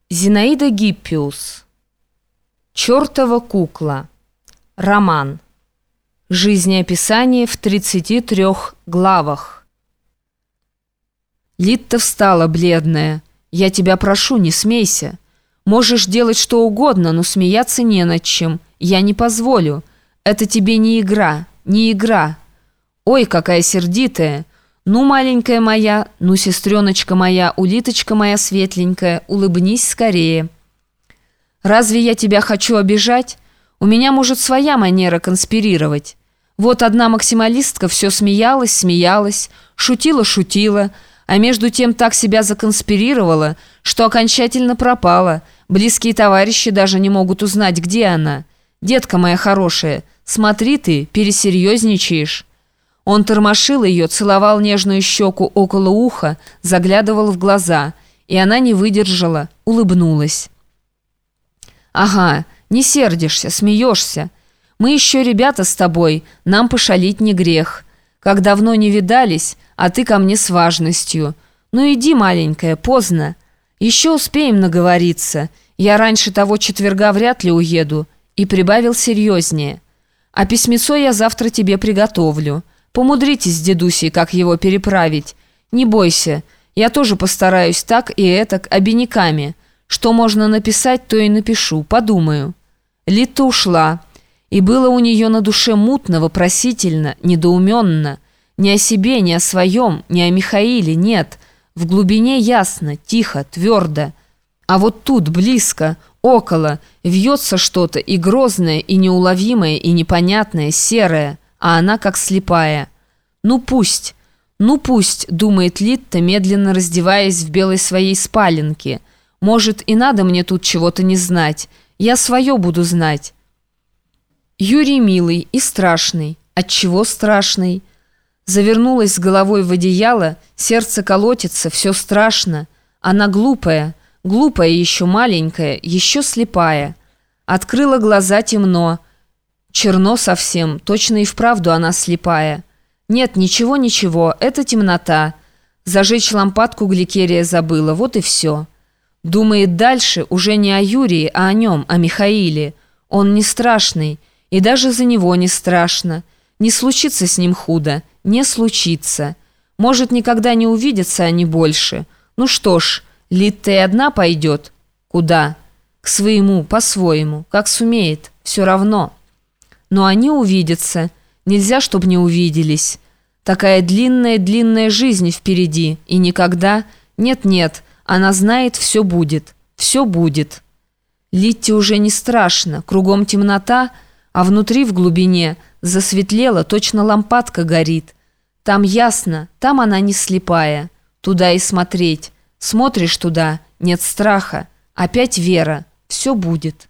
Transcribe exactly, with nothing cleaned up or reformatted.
Зинаида Гиппиус. «Чёртова кукла». Роман. Жизнеописание в тридцати трёх главах. Литта встала, бледная. «Я тебя прошу, не смейся. Можешь делать что угодно, но смеяться не над чем. Я не позволю. Это тебе не игра, не игра. Ой, какая сердитая. Ну, маленькая моя, ну, сестреночка моя, улиточка моя светленькая, улыбнись скорее. Разве я тебя хочу обижать? У меня, может, своя манера конспирировать. Вот одна максималистка все смеялась, смеялась, шутила-шутила, а между тем так себя законспирировала, что окончательно пропала. Близкие товарищи даже не могут узнать, где она. Детка моя хорошая, смотри ты, пересерьезничаешь». Он тормошил ее, целовал нежную щеку около уха, заглядывал в глаза, и она не выдержала, улыбнулась. «Ага, не сердишься, смеешься. Мы еще ребята с тобой, нам пошалить не грех. Как давно не видались, а ты ко мне с важностью. Ну иди, маленькая, поздно. Еще успеем наговориться. Я раньше того четверга вряд ли уеду». И прибавил серьезнее. «А письмецо я завтра тебе приготовлю. Помудритесь с дедусей, как его переправить. Не бойся, я тоже постараюсь так и этак обиняками. Что можно написать, то и напишу, подумаю». Литта ушла, и было у нее на душе мутно, вопросительно, недоуменно. Не о себе, не о своем, не о Михаиле, нет. В глубине ясно, тихо, твердо. А вот тут, близко, около, вьется что-то и грозное, и неуловимое, и непонятное, серое, а она как слепая. «Ну пусть, ну пусть», — думает Литта, медленно раздеваясь в белой своей спаленке. «Может, и надо мне тут чего-то не знать. Я свое буду знать». Юрий милый и страшный. Отчего страшный? Завернулась с головой в одеяло, сердце колотится, все страшно. Она глупая, глупая еще маленькая, еще слепая. Открыла глаза, темно. Черно совсем, точно и вправду она слепая. Нет, ничего, ничего, это темнота. Зажечь лампадку гликерия забыла, вот и все. Думает дальше уже не о Юрии, а о нем, о Михаиле. Он не страшный, и даже за него не страшно. Не случится с ним худо, не случится. Может, никогда не увидятся они больше. Ну что ж, Литта и одна пойдет. Куда? К своему, по-своему, как сумеет, все равно. Но они увидятся. Нельзя, чтобы не увиделись. Такая длинная-длинная жизнь впереди. И никогда... Нет-нет, она знает, все будет. Все будет. Литте уже не страшно. Кругом темнота, а внутри в глубине засветлело, точно лампадка горит. Там ясно, там она не слепая. Туда и смотреть. Смотришь туда, нет страха. Опять вера. Все будет.